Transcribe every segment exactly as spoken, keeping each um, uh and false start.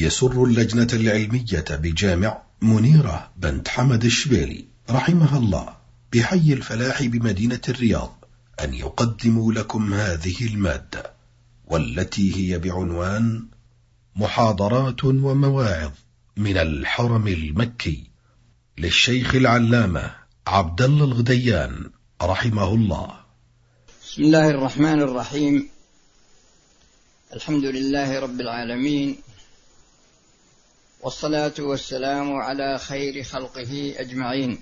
يسر اللجنة العلمية بجامع منيرة بنت حمد الشبيلي رحمها الله بحي الفلاح بمدينة الرياض أن يقدموا لكم هذه المادة، والتي هي بعنوان محاضرات ومواعظ من الحرم المكي للشيخ العلامة عبد الله الغديان رحمه الله. بسم الله الرحمن الرحيم. الحمد لله رب العالمين، والصلاة والسلام على خير خلقه أجمعين،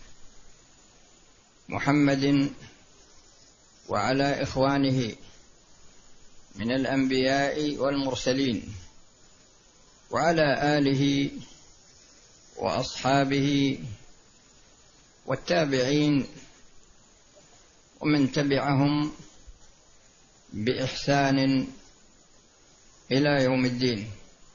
محمد وعلى إخوانه من الأنبياء والمرسلين، وعلى آله وأصحابه والتابعين ومن تبعهم بإحسان إلى يوم الدين.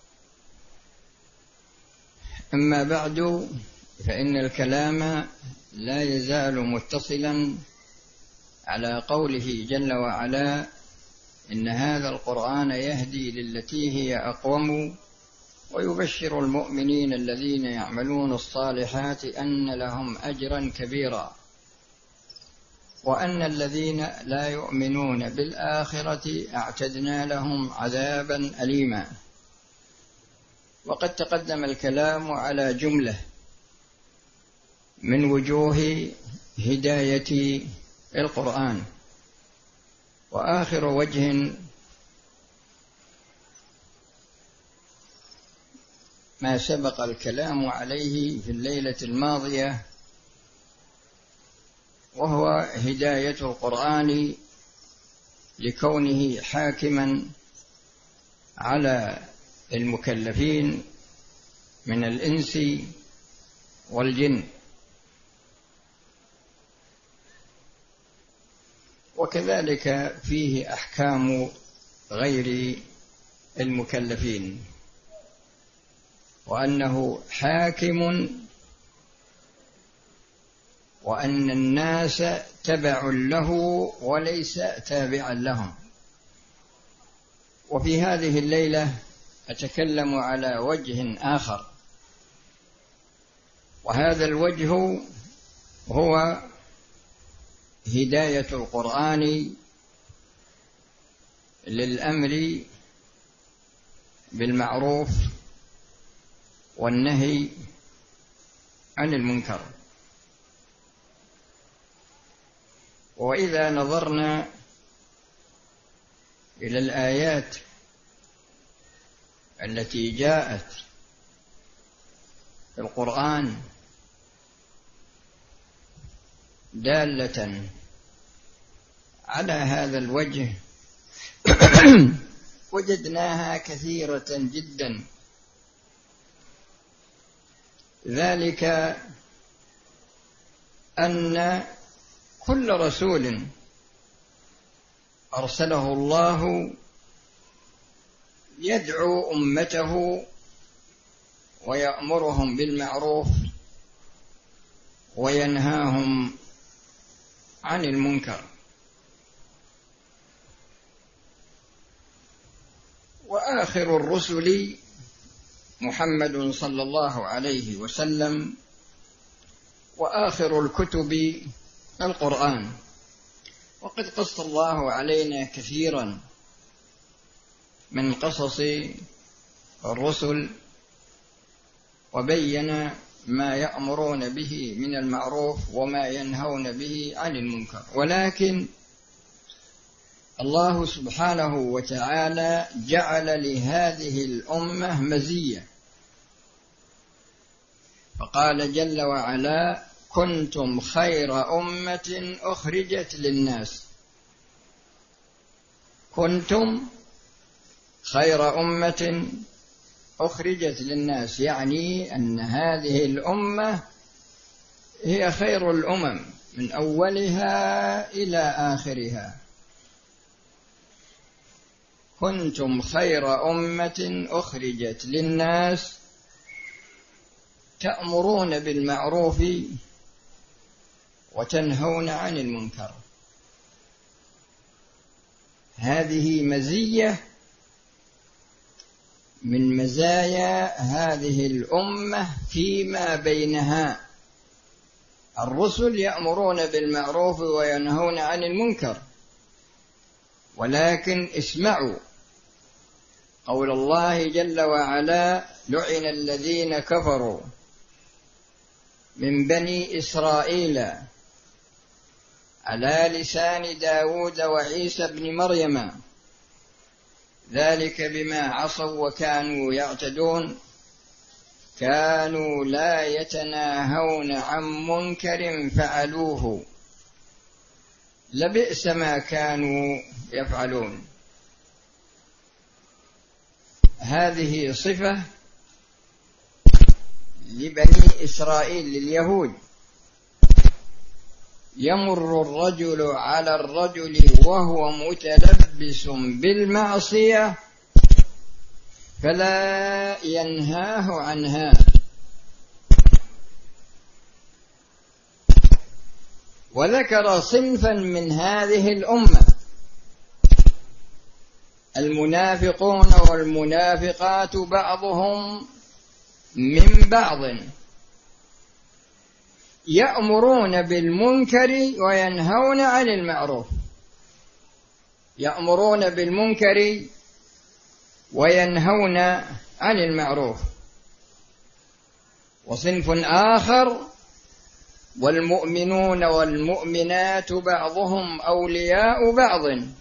أما بعد، فإن الكلام لا يزال متصلا على قوله جل وعلا: إن هذا القرآن يهدي للتي هي أقوم ويبشر المؤمنين الذين يعملون الصالحات أن لهم أجرا كبيرا وأن الذين لا يؤمنون بالآخرة أعتدنا لهم عذابا أليما. وقد تقدم الكلام على جملة من وجوه هداية القرآن، وآخر وجه ما سبق الكلام عليه في الليلة الماضية، وهو هداية القرآن لكونه حاكما على المكلفين من الإنس والجن، وكذلك فيه أحكام غير المكلفين، وأنه حاكم وأن الناس تبع له وليس تابعا لهم. وفي هذه الليلة أتكلم على وجه آخر، وهذا الوجه هو هداية القرآن للأمر بالمعروف والنهي عن المنكر. وإذا نظرنا إلى الآيات التي جاءت في القرآن دالة على هذا الوجه وجدناها كثيرة جدا، ذلك أن كل رسول أرسله الله يدعو أمته ويأمرهم بالمعروف وينهاهم عن المنكر. وآخر الرسل محمد صلى الله عليه وسلم، وآخر الكتب القرآن. وقد قص الله علينا كثيرا من قصص الرسل، وبين ما يأمرون به من المعروف وما ينهون به عن المنكر. ولكن الله سبحانه وتعالى جعل لهذه الأمة مزية، فقال جل وعلا: كنتم خير أمة أخرجت للناس. كنتم خير أمة أخرجت للناس، يعني أن هذه الأمة هي خير الأمم من أولها إلى آخرها. كنتم خير أمة أخرجت للناس تأمرون بالمعروف وتنهون عن المنكر. هذه مزية من مزايا هذه الأمة فيما بينها. الرسل يأمرون بالمعروف وينهون عن المنكر، ولكن اسمعوا قول الله جل وعلا: لعن الذين كفروا من بني إسرائيل على لسان داود وعيسى بن مريم ذلك بما عصوا وكانوا يعتدون كانوا لا يتناهون عن منكر فعلوه لبئس ما كانوا يفعلون. هذه صفة لبني إسرائيل لليهود. يمر الرجل على الرجل وهو متلبس بالمعصية فلا ينهاه عنها، وذكر صنفا من هذه الأمة: المنافقون والمنافقات بعضهم من بعض يأمرون بالمنكر وينهون عن المعروف. يأمرون بالمنكر وينهون عن المعروف. وصنف آخر: والمؤمنون والمؤمنات بعضهم أولياء بعض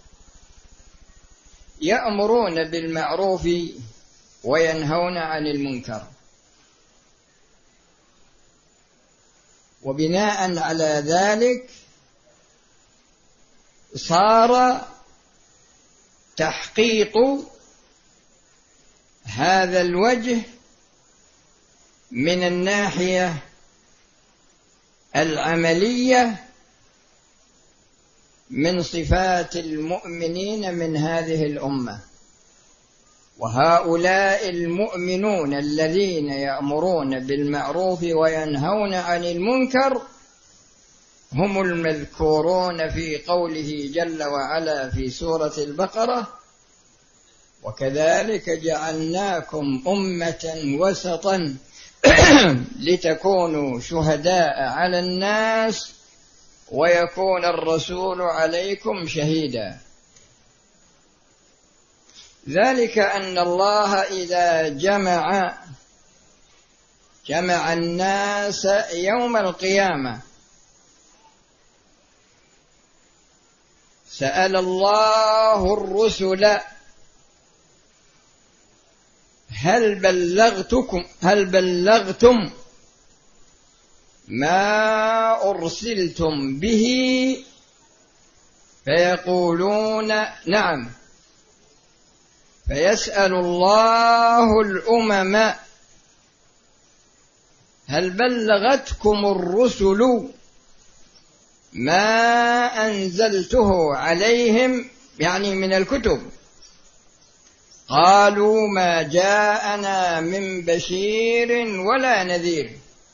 يأمرون بالمعروف وينهون عن المنكر. وبناء على ذلك صار تحقيق هذا الوجه من الناحية العملية من صفات المؤمنين من هذه الأمة. وهؤلاء المؤمنون الذين يأمرون بالمعروف وينهون عن المنكر هم المذكورون في قوله جل وعلا في سورة البقرة: وكذلك جعلناكم أمة وسطا لتكونوا شهداء على الناس ويكون الرسول عليكم شهيدا. ذلك أن الله إذا جمع جمع الناس يوم القيامة سأل الله الرسل: هل بلغتكم هل بلغتم ما أرسلتم به؟ فيقولون نعم. فيسأل الله الأمم: هل بلغتكم الرسل ما أنزلته عليهم، يعني من الكتب؟ قالوا: ما جاءنا من بشير ولا نذير.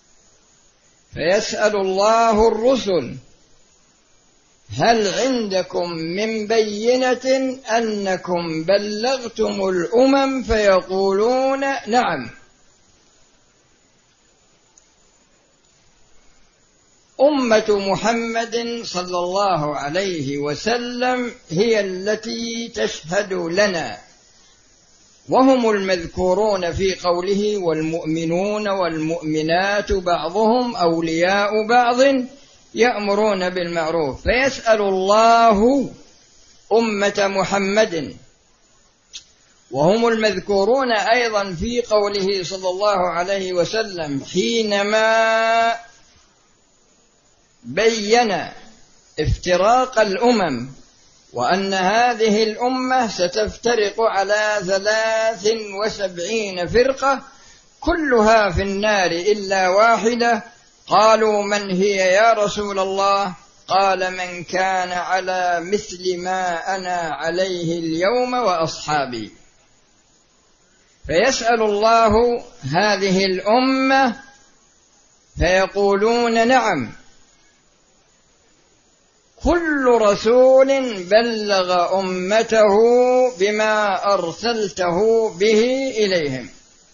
فيسأل الله الرسل: هل عندكم من بينة أنكم بلغتم الأمم؟ فيقولون نعم. أمة محمد صلى الله عليه وسلم هي التي تشهد لنا، وهم المذكورون في قوله: والمؤمنون والمؤمنات بعضهم أولياء بعض يأمرون بالمعروف. فيسأل الله أمة محمد، وهم المذكورون أيضا في قوله صلى الله عليه وسلم حينما بين افتراق الأمم وأن هذه الأمة ستفترق على ثلاث وسبعين فرقة كلها في النار إلا واحدة. قالوا: من هي يا رسول الله؟ قال: من كان على مثل ما أنا عليه اليوم وأصحابي. فيسأل الله هذه الأمة فيقولون نعم. كل رسول بلغ أمته بما أرسلته به إليهم،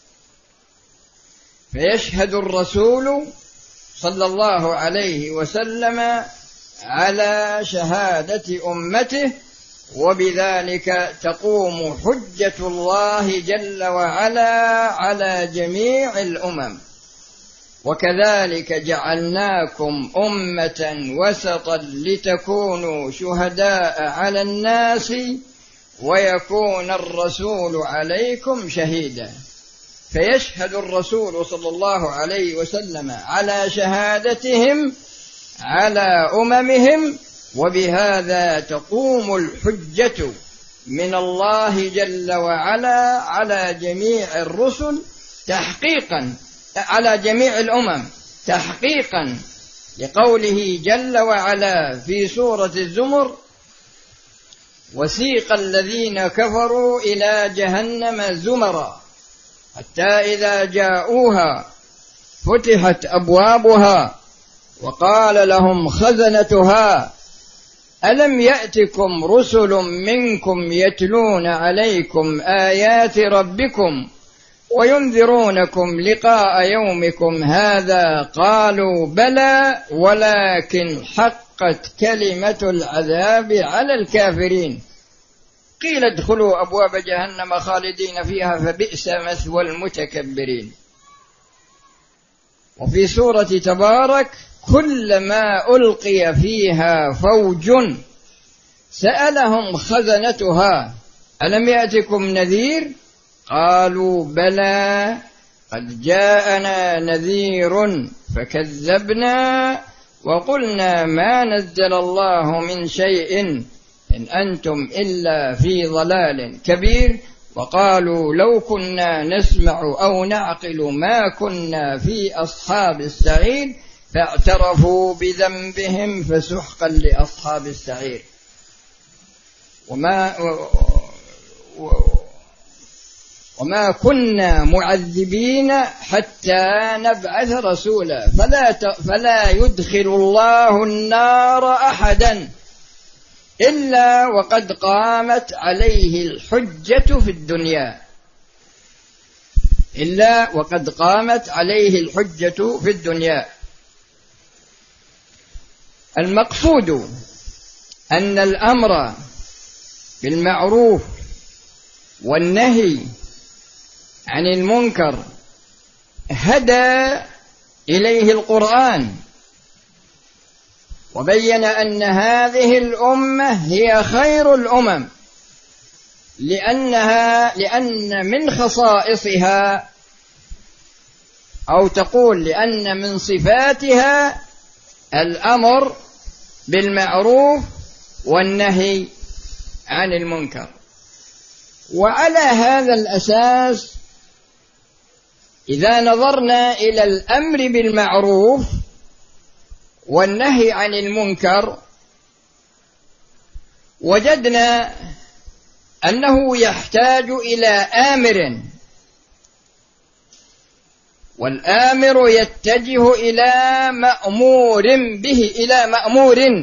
فيشهد الرسول صلى الله عليه وسلم على شهادة أمته، وبذلك تقوم حجة الله جل وعلا على جميع الأمم. وكذلك جعلناكم أمة وسطا لتكونوا شهداء على الناس ويكون الرسول عليكم شهيدا. فيشهد الرسول صلى الله عليه وسلم على شهادتهم على أممهم، وبهذا تقوم الحجة من الله جل وعلا على جميع الرسل تحقيقا، على جميع الأمم تحقيقا لقوله جل وعلا في سورة الزمر: وسيق الذين كفروا إلى جهنم زمرا حتى إذا جاءوها فتحت أبوابها وقال لهم خزنتها ألم يأتكم رسل منكم يتلون عليكم آيات ربكم وينذرونكم لقاء يومكم هذا قالوا بلى ولكن حقت كلمة العذاب على الكافرين قيل ادخلوا أبواب جهنم خالدين فيها فبئس مثوى المتكبرين. وفي سورة تبارك: كلما ألقي فيها فوج سألهم خزنتها ألم يأتكم نذير قالوا بلى قد جاءنا نذير فكذبنا وقلنا ما نزل الله من شيء إن أنتم إلا في ضلال كبير وقالوا لو كنا نسمع أو نعقل ما كنا في أصحاب السعير فاعترفوا بذنبهم فسحقا لأصحاب السعير. وما وما كنا معذبين حتى نبعث رسولا فلا فلا يدخل الله النار أحدا إلا وقد قامت عليه الحجة في الدنيا إلا وقد قامت عليه الحجة في الدنيا. المقصود أن الأمر بالمعروف والنهي عن المنكر هدى إليه القرآن، وبين أن هذه الأمة هي خير الأمم لأنها لأن من خصائصها أو تقول لأن من صفاتها الأمر بالمعروف والنهي عن المنكر. وعلى هذا الأساس إذا نظرنا إلى الأمر بالمعروف والنهي عن المنكر وجدنا أنه يحتاج إلى آمر، والآمر يتجه إلى مأمور به إلى مأمور،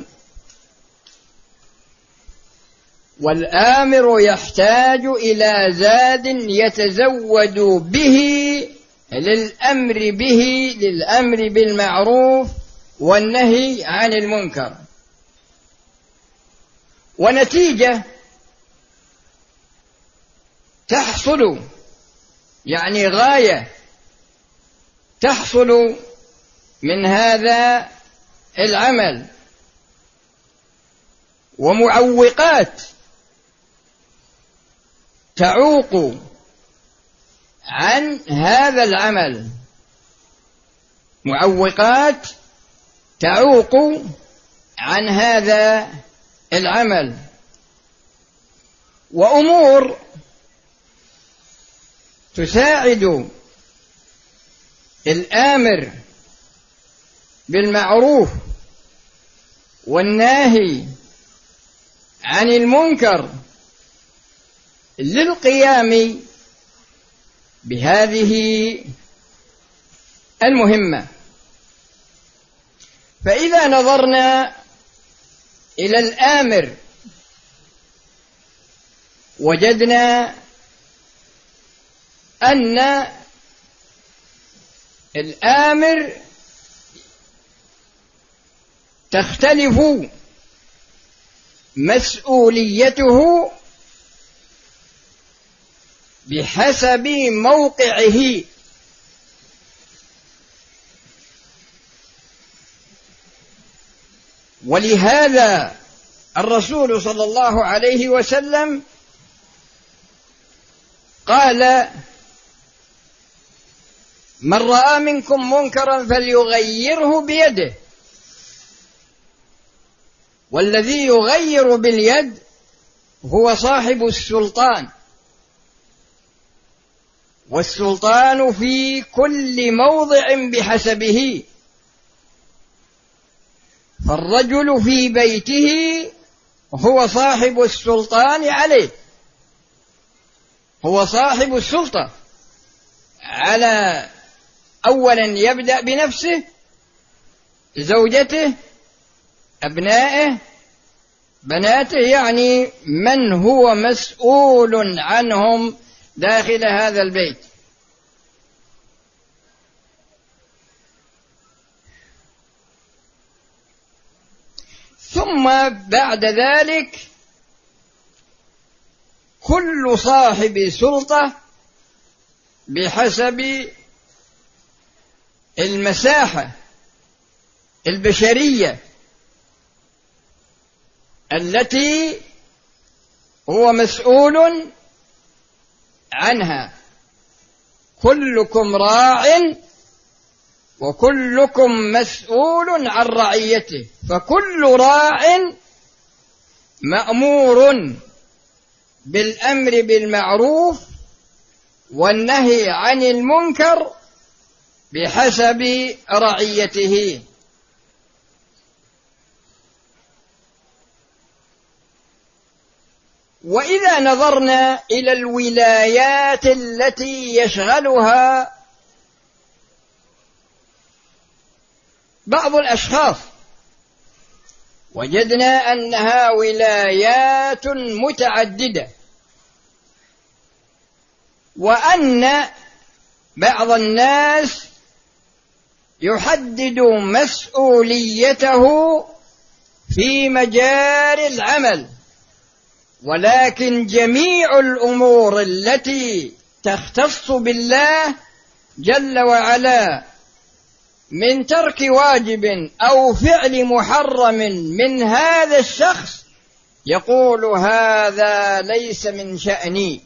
والآمر يحتاج إلى زاد يتزود به للأمر به للأمر بالمعروف والنهي عن المنكر. ونتيجة تحصل يعني غاية تحصل من هذا العمل ومعوقات تعوق عن هذا العمل، معوقات تعوق عن هذا العمل، وأمور تساعد الآمر بالمعروف والناهي عن المنكر للقيام بهذه المهمة. فإذا نظرنا إلى الآمر وجدنا أن الآمر تختلف مسؤوليته بحسب موقعه، ولهذا الرسول صلى الله عليه وسلم قال: من رأى منكم منكرا فليغيره بيده، والذي يغير باليد هو صاحب السلطان، والسلطان في كل موضع بحسبه، فالرجل في بيته هو صاحب السلطان عليه، هو صاحب السلطة على أولا يبدأ بنفسه، زوجته، أبنائه، بناته، يعني من هو مسؤول عنهم داخل هذا البيت. ثم بعد ذلك كل صاحب سلطة بحسب المساحة البشرية التي هو مسؤول عنها. كلكم راع وكلكم مسؤول عن رعيته، فكل راع مأمور بالأمر بالمعروف والنهي عن المنكر بحسب رعيته. وإذا نظرنا إلى الولايات التي يشغلها بعض الأشخاص وجدنا أنها ولايات متعددة، وأن بعض الناس يحدد مسؤوليته في مجال العمل، ولكن جميع الأمور التي تختص بالله جل وعلا من ترك واجب أو فعل محرم من هذا الشخص يقول: هذا ليس من شأني.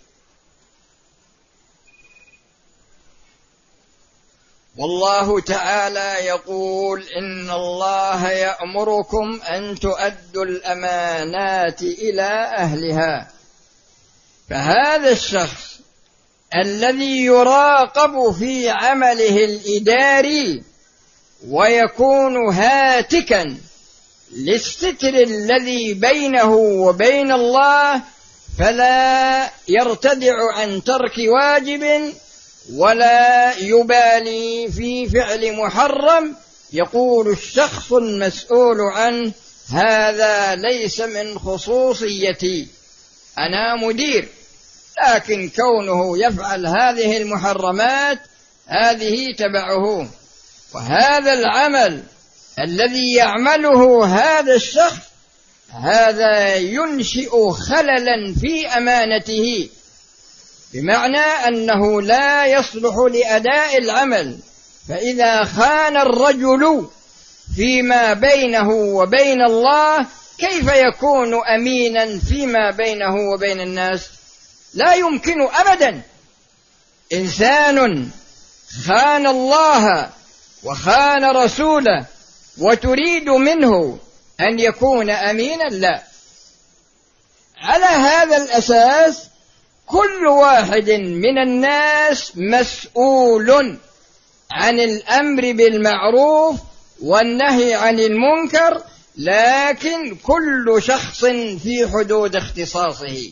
والله تعالى يقول: إن الله يأمركم أن تؤدوا الأمانات إلى أهلها. فهذا الشخص الذي يراقب في عمله الإداري ويكون هاتكا للستر الذي بينه وبين الله، فلا يرتدع عن ترك واجب ولا يبالي في فعل محرم، يقول الشخص المسؤول عنه: هذا ليس من خصوصيتي، أنا مدير، لكن كونه يفعل هذه المحرمات هذه تبعه. وهذا العمل الذي يعمله هذا الشخص هذا ينشئ خللا في أمانته، بمعنى أنه لا يصلح لأداء العمل. فإذا خان الرجل فيما بينه وبين الله كيف يكون أمينا فيما بينه وبين الناس؟ لا يمكن أبدا. إنسان خان الله وخان رسوله وتريد منه أن يكون أمينا؟ لا. على هذا الأساس كل واحد من الناس مسؤول عن الأمر بالمعروف والنهي عن المنكر، لكن كل شخص في حدود اختصاصه.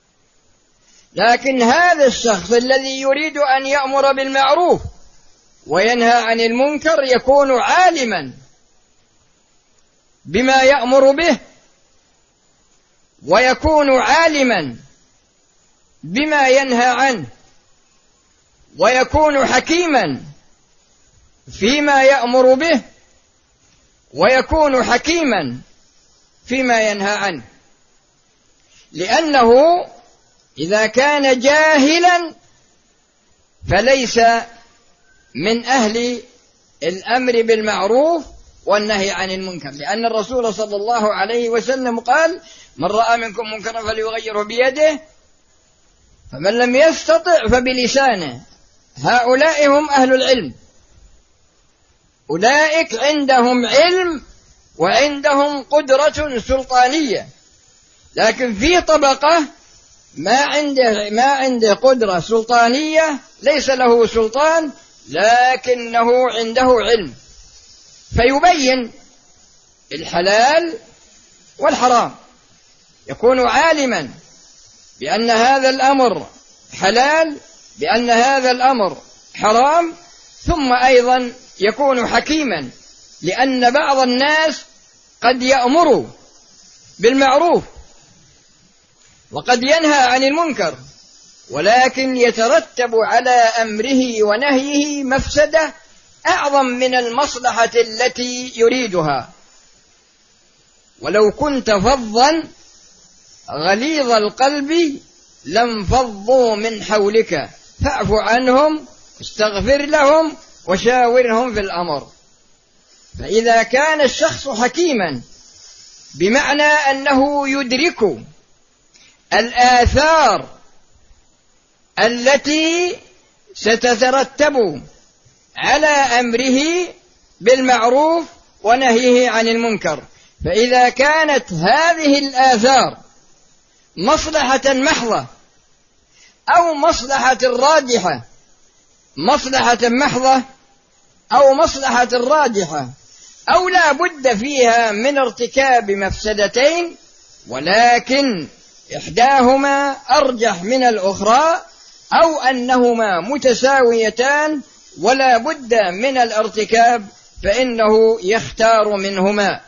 لكن هذا الشخص الذي يريد أن يأمر بالمعروف وينهى عن المنكر يكون عالما بما يأمر به ويكون عالما بما ينهى عنه، ويكون حكيما فيما يأمر به، ويكون حكيما فيما ينهى عنه. لأنه إذا كان جاهلا فليس من أهل الأمر بالمعروف والنهي عن المنكر، لأن الرسول صلى الله عليه وسلم قال: من رأى منكم منكرا فليغيره بيده، فمن لم يستطع فبلسانه. هؤلاء هم أهل العلم، أولئك عندهم علم وعندهم قدرة سلطانية. لكن في طبقة ما عنده ما عنده قدرة سلطانية، ليس له سلطان لكنه عنده علم، فيبين الحلال والحرام، يكون عالما بأن هذا الأمر حلال، بأن هذا الأمر حرام، ثم أيضا يكون حكيما، لأن بعض الناس قد يأمر بالمعروف وقد ينهى عن المنكر، ولكن يترتب على أمره ونهيه مفسدة أعظم من المصلحة التي يريدها. ولو كنت فظا غليظ القلب لانفضوا من حولك فاعف عنهم واستغفر لهم وشاورهم في الأمر. فإذا كان الشخص حكيما بمعنى أنه يدرك الآثار التي ستترتب على أمره بالمعروف ونهيه عن المنكر، فإذا كانت هذه الآثار مصلحة محضة أو مصلحة راجحة، مصلحة محضة أو مصلحة راجحة، أو لا بد فيها من ارتكاب مفسدتين ولكن إحداهما أرجح من الأخرى، أو أنهما متساويتان ولا بد من الارتكاب، فإنه يختار منهما.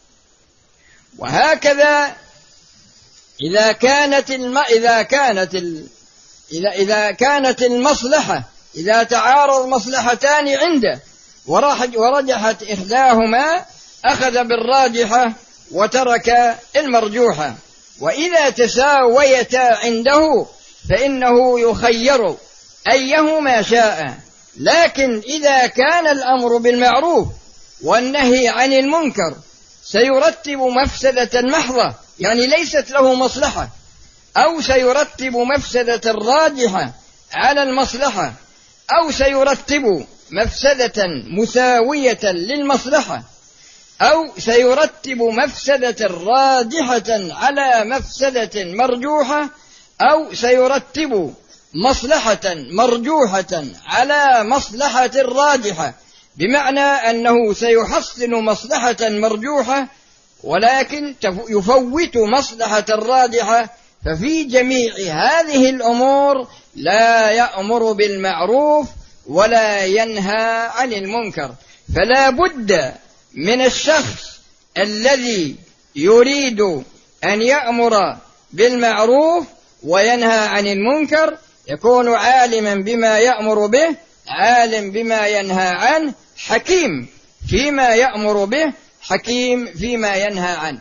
وهكذا إذا كانت الم... إذا كانت ال... إذا... إذا كانت المصلحة إذا تعارض مصلحتان عنده ورجحت إحداهما أخذ بالراجحة وترك المرجوحة، وإذا تساويتا عنده فإنه يخير أيهما شاء. لكن إذا كان الأمر بالمعروف والنهي عن المنكر سيرتب مفسدة محضة، يعني ليست له مصلحة، أو سيرتب مفسدة راجحة على المصلحة، أو سيرتب مفسدة مساوية للمصلحة، أو سيرتب مفسدة راجحة على مفسدة مرجوحة، أو سيرتب مصلحة مرجوحة على مصلحة راجحة، بمعنى أنه سيحصل مصلحة مرجوحة ولكن يفوت مصلحة راجحة. ففي جميع هذه الأمور لا يأمر بالمعروف ولا ينهى عن المنكر. فلا بد من الشخص الذي يريد أن يأمر بالمعروف وينهى عن المنكر يكون عالما بما يأمر به، عالم بما ينهى عنه، حكيم فيما يأمر به، حكيم فيما ينهى عنه.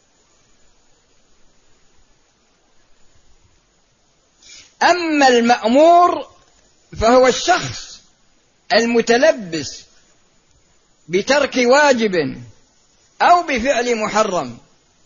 أما المأمور فهو الشخص المتلبس بترك واجب أو بفعل محرم،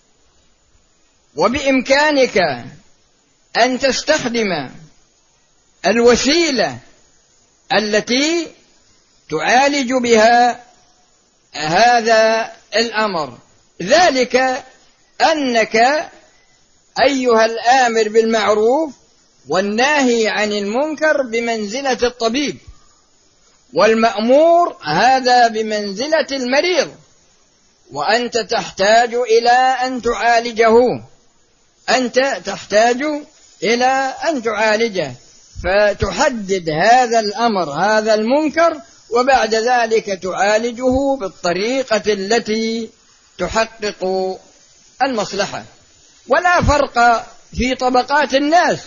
وبإمكانك أن تستخدم الوسيلة التي تعالج بها هذا الأمر، ذلك أنك أيها الآمر بالمعروف والناهي عن المنكر بمنزلة الطبيب، والمأمور هذا بمنزلة المريض، وأنت تحتاج إلى أن تعالجه، أنت تحتاج إلى أن تعالجه، فتحدد هذا الأمر هذا المنكر، وبعد ذلك تعالجه بالطريقة التي تحقق المصلحة. ولا فرق في طبقات الناس.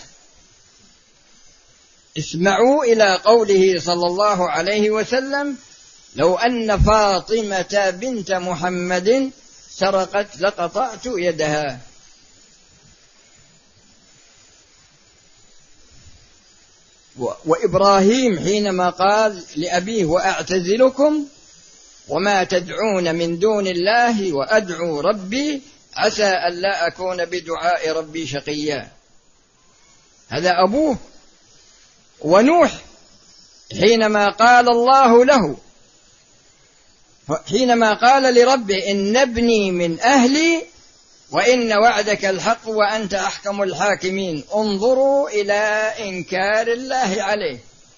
اسمعوا إلى قوله صلى الله عليه وسلم: لو أن فاطمة بنت محمد سرقت لقطعت يدها. وإبراهيم حينما قال لأبيه: وأعتزلكم وما تدعون من دون الله وأدعو ربي عسى ألا أكون بدعاء ربي شقيا، هذا أبوه. ونوح حينما قال الله له حينما قال لربه: إن ابني من أهلي وإن وعدك الحق وأنت أحكم الحاكمين انظروا إلى إنكار الله عليه،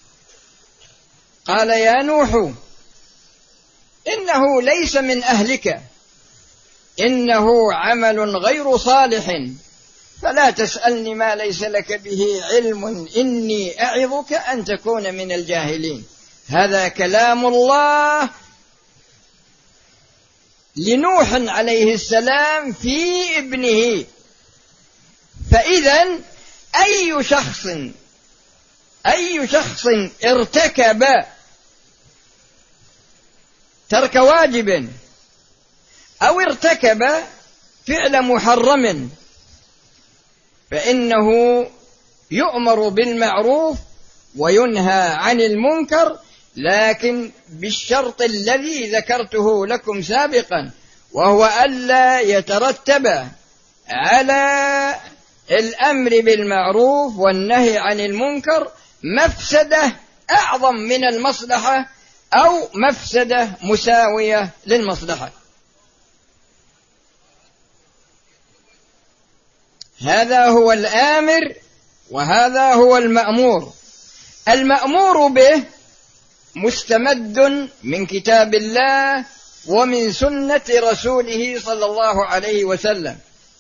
قال: يا نوح إنه ليس من أهلك إنه عمل غير صالح فلا تسألني ما ليس لك به علم إني أعظك أن تكون من الجاهلين. هذا كلام الله لنوح عليه السلام في ابنه. فإذا أي شخص أي شخص ارتكب ترك واجب أو ارتكب فعل محرم فإنه يؤمر بالمعروف وينهى عن المنكر، لكن بالشرط الذي ذكرته لكم سابقا، وهو ألا يترتب على الأمر بالمعروف والنهي عن المنكر مفسدة أعظم من المصلحة أو مفسدة مساوية للمصلحة. هذا هو الآمر وهذا هو المأمور. المأمور به مستمد من كتاب الله ومن سنة رسوله صلى الله عليه وسلم،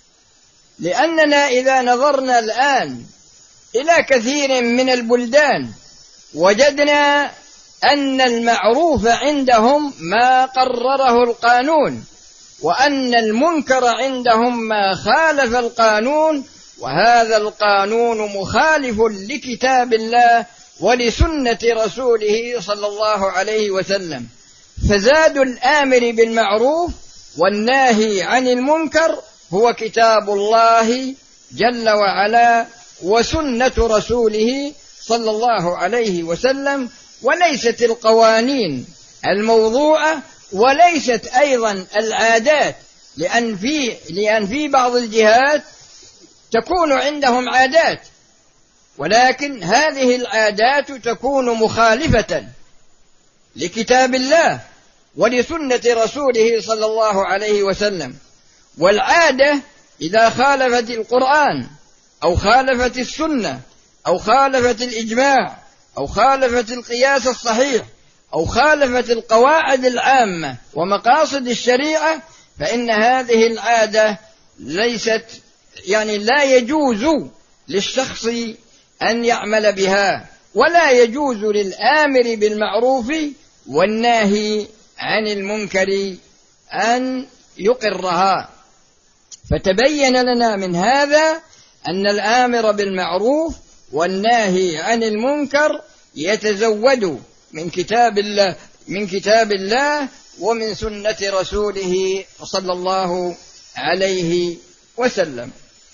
لأننا إذا نظرنا الآن إلى كثير من البلدان وجدنا أن المعروف عندهم ما قرره القانون، وأن المنكر عندهم ما خالف القانون، وهذا القانون مخالف لكتاب الله ولسنة رسوله صلى الله عليه وسلم. فزاد الآمر بالمعروف والناهي عن المنكر هو كتاب الله جل وعلا وسنة رسوله صلى الله عليه وسلم، وليست القوانين الموضوعة، وليست أيضا العادات، لأن في لأن في بعض الجهات تكون عندهم عادات، ولكن هذه العادات تكون مخالفة لكتاب الله ولسنة رسوله صلى الله عليه وسلم. والعادة إذا خالفت القرآن أو خالفت السنة أو خالفت الإجماع أو خالفت القياس الصحيح أو خالفت القواعد العامة ومقاصد الشريعة، فإن هذه العادة ليست يعني لا يجوز للشخص أن يعمل بها، ولا يجوز للآمر بالمعروف والناهي عن المنكر أن يقرها. فتبين لنا من هذا أن الآمر بالمعروف والناهي عن المنكر يتزود من كتاب الله من كتاب الله ومن سنة رسوله صلى الله عليه وسلم.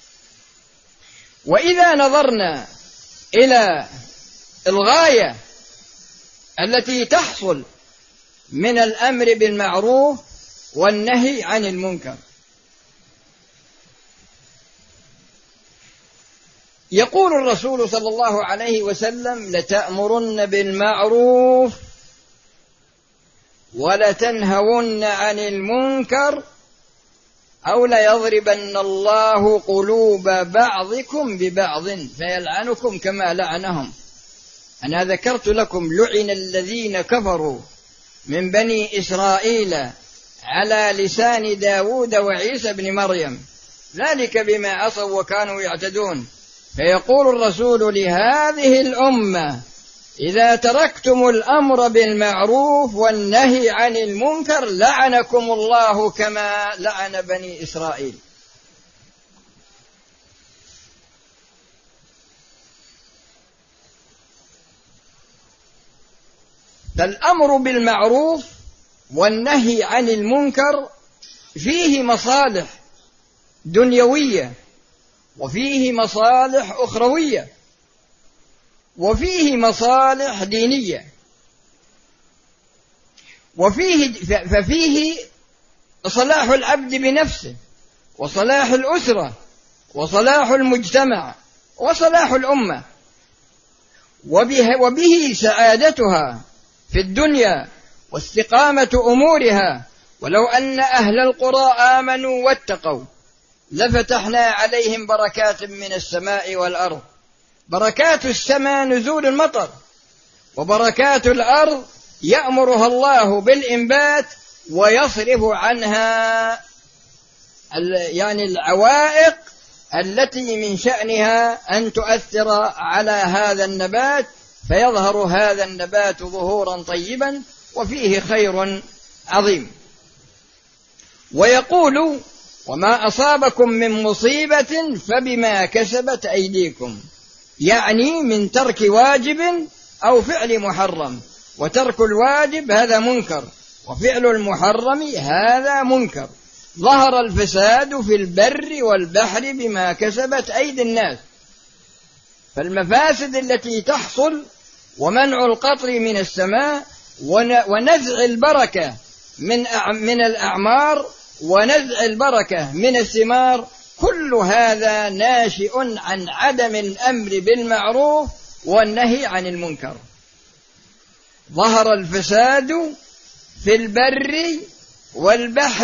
وإذا نظرنا إلى الغاية التي تحصل من الأمر بالمعروف والنهي عن المنكر، يقول الرسول صلى الله عليه وسلم: لتأمرن بالمعروف ولتنهون عن المنكر أو ليضربن الله قلوب بعضكم ببعض فيلعنكم كما لعنهم. أنا ذكرت لكم لعن الذين كفروا من بني إسرائيل على لسان داود وعيسى بن مريم، ذلك بما عصوا وكانوا يعتدون. فيقول الرسول لهذه الأمة: إذا تركتم الأمر بالمعروف والنهي عن المنكر لعنكم الله كما لعن بني إسرائيل. فالأمر بالمعروف والنهي عن المنكر فيه مصالح دنيوية، وفيه مصالح أخروية، وفيه مصالح دينية، وفيه ففيه صلاح العبد بنفسه، وصلاح الأسرة، وصلاح المجتمع، وصلاح الأمة، وبه, وبه سعادتها في الدنيا واستقامة أمورها. ولو أن أهل القرى آمنوا واتقوا لفتحنا عليهم بركات من السماء والأرض. بركات السماء نزول المطر، وبركات الأرض يأمرها الله بالإنبات ويصرف عنها يعني العوائق التي من شأنها أن تؤثر على هذا النبات، فيظهر هذا النبات ظهورا طيبا وفيه خير عظيم. ويقول: وما أصابكم من مصيبة فبما كسبت أيديكم، يعني من ترك واجب أو فعل محرم. وترك الواجب هذا منكر، وفعل المحرم هذا منكر. ظهر الفساد في البر والبحر بما كسبت أيدي الناس. فالمفاسد التي تحصل ومنع القطر من السماء ونزع البركة من من الأعمار ونزع البركة من الثمار، كل هذا ناشئ عن عدم الأمر بالمعروف والنهي عن المنكر. ظهر الفساد في البر والبحر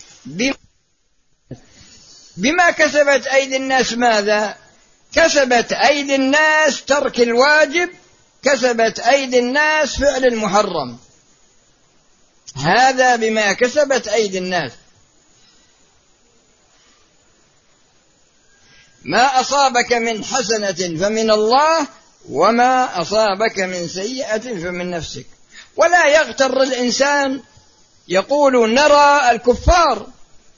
بما كسبت أيدي الناس. ماذا كسبت أيدي الناس؟ ترك الواجب، كسبت أيدي الناس فعل المحرم، هذا بما كسبت أيدي الناس. ما أصابك من حسنة فمن الله، وما أصابك من سيئة فمن نفسك. ولا يغتر الإنسان يقول: نرى الكفار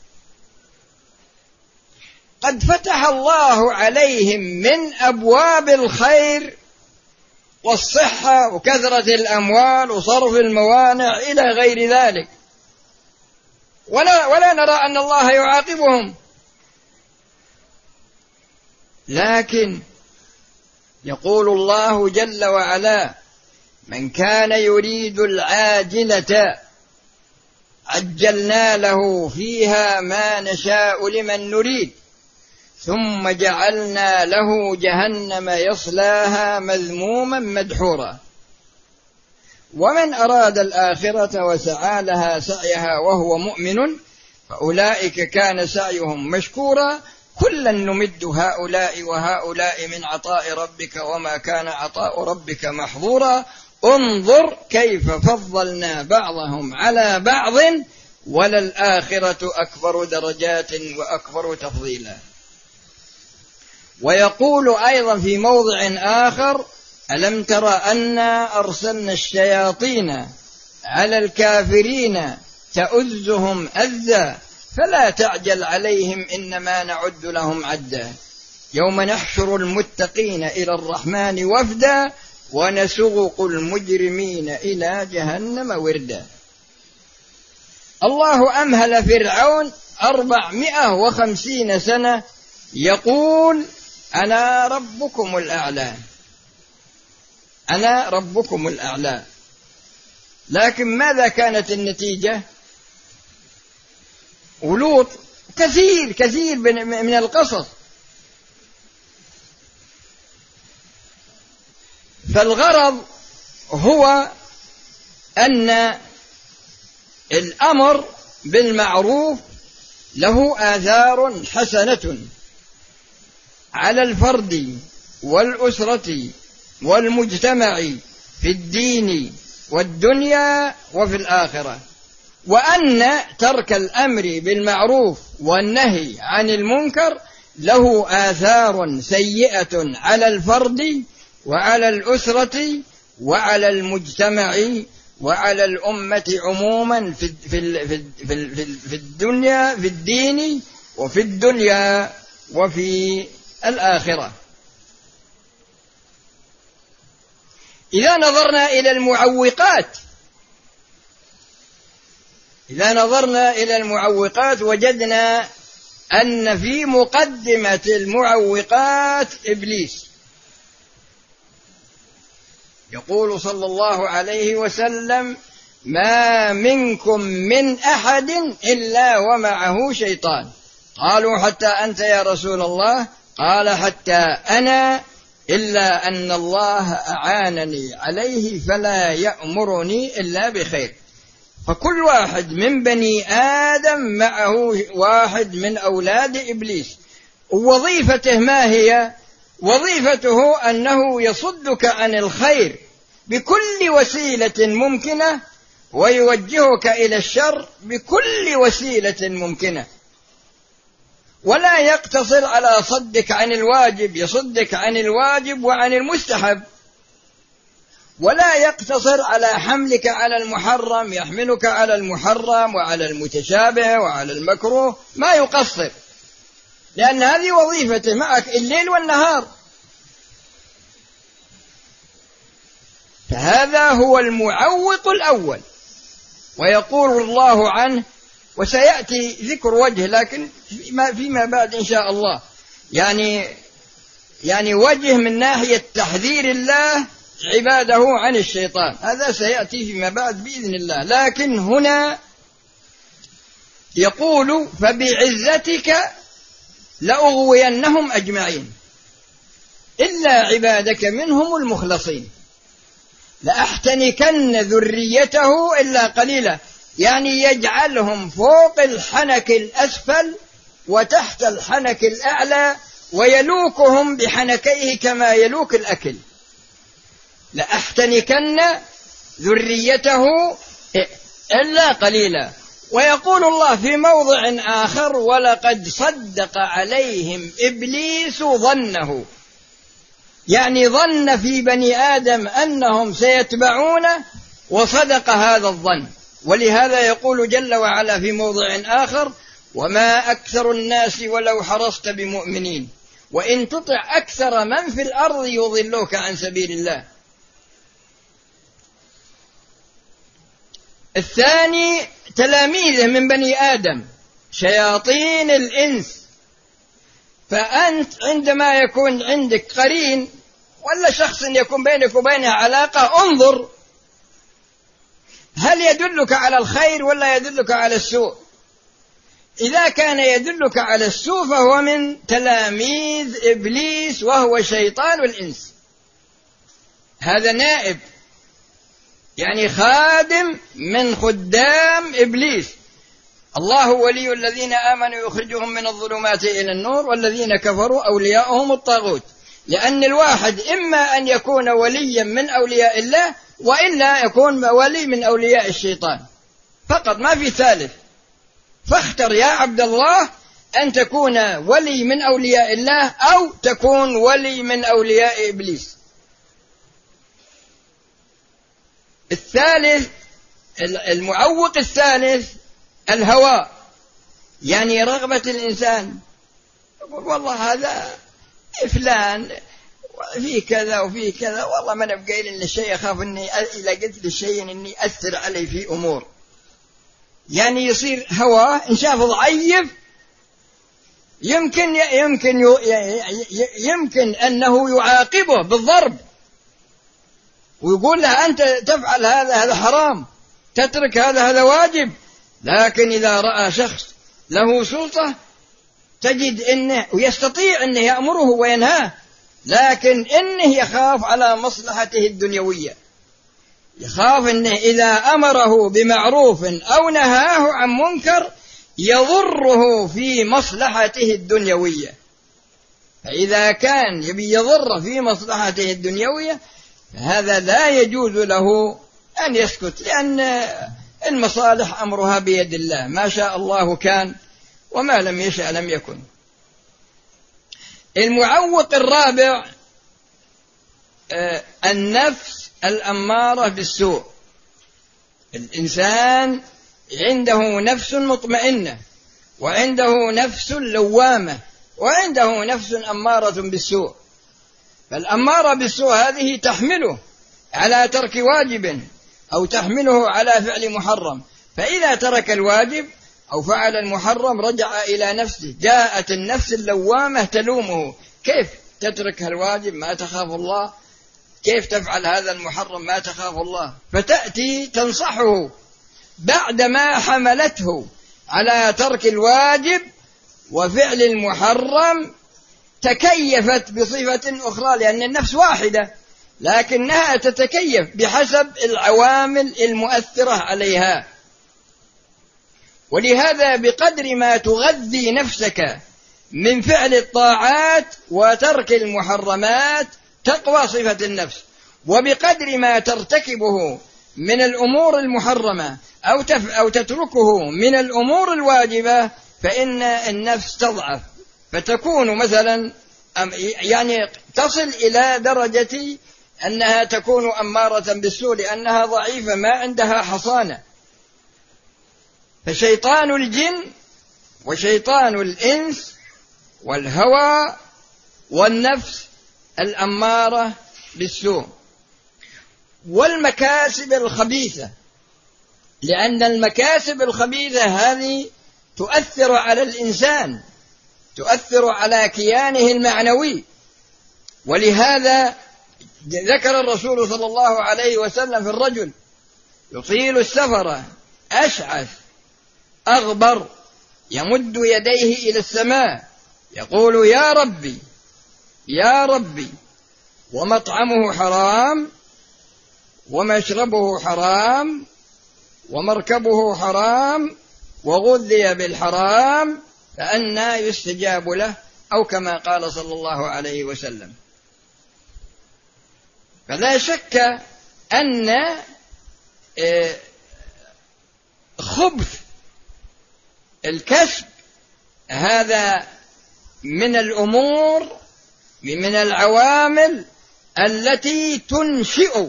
قد فتح الله عليهم من أبواب الخير والصحة وكثرة الأموال وصرف الموانع إلى غير ذلك، ولا, ولا نرى أن الله يعاقبهم. لكن يقول الله جل وعلا: من كان يريد العاجلة عجلنا له فيها ما نشاء لمن نريد ثم جعلنا له جهنم يصلاها مذموما مدحورا. ومن أراد الآخرة وسعى لها سعيها وهو مؤمن فأولئك كان سعيهم مشكورا كلا نمد هؤلاء وهؤلاء من عطاء ربك وما كان عطاء ربك محظورا انظر كيف فضلنا بعضهم على بعض وللآخرة أكبر درجات وأكبر تفضيلا. ويقول أيضا في موضع آخر: ألم تر أنا أرسلنا الشياطين على الكافرين تؤزهم أزا فلا تعجل عليهم إنما نعد لهم عدا يوم نحشر المتقين إلى الرحمن وفدا ونسوق المجرمين إلى جهنم وردا. الله أمهل فرعون أربعمائة وخمسين سنة يقول: أنا ربكم الأعلى، أنا ربكم الأعلى. لكن ماذا كانت النتيجة؟ ولوط كثير كثير من القصص. فالغرض هو أن الأمر بالمعروف له آثار حسنة على الفرد والأسرة والمجتمع في الدين والدنيا وفي الآخرة، وأن ترك الأمر بالمعروف والنهي عن المنكر له آثار سيئة على الفرد وعلى الأسرة وعلى المجتمع وعلى الأمة عموما في في في في الدنيا في الدين وفي الدنيا وفي الآخرة. إذا نظرنا إلى المعوقات إذا نظرنا إلى المعوقات وجدنا أن في مقدمة المعوقات إبليس. يقول صلى الله عليه وسلم: ما منكم من أحد إلا ومعه شيطان. قالوا: حتى أنت يا رسول الله؟ قال: حتى أنا، إلا أن الله أعانني عليه فلا يأمرني إلا بخير. فكل واحد من بني آدم معه واحد من أولاد إبليس. ووظيفته ما هي؟ وظيفته أنه يصدك عن الخير بكل وسيلة ممكنة، ويوجهك إلى الشر بكل وسيلة ممكنة، ولا يقتصر على صدك عن الواجب، يصدك عن الواجب وعن المستحب، ولا يقتصر على حملك على المحرم، يحملك على المحرم وعلى المتشابه وعلى المكروه، ما يقصر، لأن هذه وظيفته معك الليل والنهار. فهذا هو المعوق الأول. ويقول الله عنه، وسيأتي ذكر وجه لكن فيما بعد إن شاء الله، يعني يعني وجه من ناحية تحذير الله عباده عن الشيطان، هذا سيأتي فيما بعد بإذن الله. لكن هنا يقول: فبعزتك لأغوينهم أجمعين إلا عبادك منهم المخلصين، لأحتنكن ذريته إلا قليلا، يعني يجعلهم فوق الحنك الأسفل وتحت الحنك الأعلى، ويلوكهم بحنكيه كما يلوك الأكل. لأحتنكن ذريته إلا قليلا. ويقول الله في موضع آخر: ولقد صدق عليهم إبليس ظنه، يعني ظن في بني آدم أنهم سيتبعونه، وصدق هذا الظن. ولهذا يقول جل وعلا في موضع آخر: وما أكثر الناس ولو حرصت بمؤمنين وإن تطع أكثر من في الأرض يضلوك عن سبيل الله. الثاني تلاميذه من بني آدم شياطين الإنس. فأنت عندما يكون عندك قرين ولا شخص يكون بينك وبينه علاقة، انظر هل يدلك على الخير ولا يدلك على السوء. إذا كان يدلك على السوء فهو من تلاميذ إبليس، وهو شيطان الإنس. هذا نائب، يعني خادم من خدام إبليس. الله ولي الذين آمنوا يخرجهم من الظلمات إلى النور، والذين كفروا أولياؤهم الطاغوت. لأن الواحد إما أن يكون وليا من أولياء الله، وإلا يكون ولي من أولياء الشيطان فقط، ما في ثالث. فاختر يا عبد الله أن تكون ولي من أولياء الله أو تكون ولي من أولياء إبليس. الثالث، المعوق الثالث الهوى، يعني رغبة الإنسان. يقول والله هذا فلان في كذا وفي كذا، والله ما نبقى إلا الشيء، أخاف أني إذا قلت للشيء أني أثر عليه في أمور. يعني يصير هواه إن شاف ضعيف يمكن يمكن يمكن أنه يعاقبه بالضرب، ويقول له أنت تفعل هذا هذا حرام، تترك هذا هذا واجب. لكن إذا رأى شخص له سلطة تجد أنه ويستطيع أنه يأمره وينهاه، لكن إنه يخاف على مصلحته الدنيوية، يخاف أنه إذا أمره بمعروف أو نهاه عن منكر يضره في مصلحته الدنيوية. فإذا كان يبي يضر في مصلحته الدنيوية هذا لا يجوز له أن يسكت، لأن المصالح أمرها بيد الله، ما شاء الله كان وما لم يشأ لم يكن. المعوق الرابع النفس الأمارة بالسوء. الإنسان عنده نفس مطمئنة، وعنده نفس لوامة، وعنده نفس أمارة بالسوء. فالأمارة بالسوء هذه تحمله على ترك واجب أو تحمله على فعل محرم، فإذا ترك الواجب أو فعل المحرم رجع إلى نفسه، جاءت النفس اللوامة تلومه: كيف تترك الواجب ما تخاف الله؟ كيف تفعل هذا المحرم ما تخاف الله؟ فتأتي تنصحه بعدما حملته على ترك الواجب وفعل المحرم، تكيفت بصفة أخرى، لأن النفس واحدة لكنها تتكيف بحسب العوامل المؤثرة عليها. ولهذا بقدر ما تغذي نفسك من فعل الطاعات وترك المحرمات تقوى صفة النفس، وبقدر ما ترتكبه من الأمور المحرمة أو أو تتركه من الأمور الواجبة فإن النفس تضعف، فتكون مثلا يعني تصل إلى درجة أنها تكون أمارة بالسوء لأنها ضعيفة ما عندها حصانة. فشيطان الجن وشيطان الإنس والهوى والنفس الأمارة بالسوء والمكاسب الخبيثة، لأن المكاسب الخبيثة هذه تؤثر على الإنسان، تؤثر على كيانه المعنوي. ولهذا ذكر الرسول صلى الله عليه وسلم في الرجل يطيل السفر أشعث أغبر يمد يديه إلى السماء يقول: يا ربي يا ربي، ومطعمه حرام ومشربه حرام ومركبه حرام وغذي بالحرام، فأنى يستجاب له، أو كما قال صلى الله عليه وسلم. فلا شك أن خبث الكسب هذا من الأمور من العوامل التي تنشئ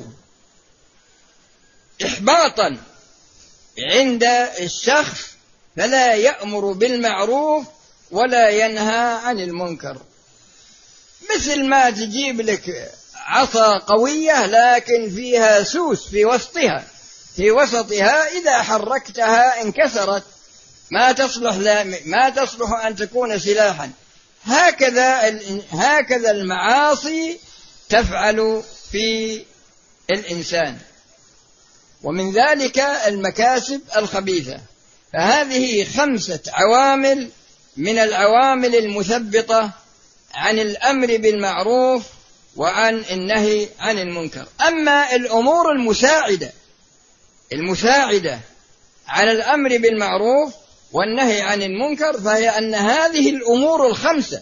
إحباطا عند الشخص، فلا يأمر بالمعروف ولا ينهى عن المنكر. مثل ما تجيب لك عصا قوية لكن فيها سوس في وسطها في وسطها إذا حركتها انكسرت، ما تصلح ما تصلح أن تكون سلاحا. هكذا هكذا المعاصي تفعل في الإنسان، ومن ذلك المكاسب الخبيثة. فهذه خمسة عوامل من العوامل المثبطة عن الأمر بالمعروف وعن النهي عن المنكر. أما الأمور المساعدة المساعدة على الأمر بالمعروف والنهي عن المنكر فهي أن هذه الأمور الخمسة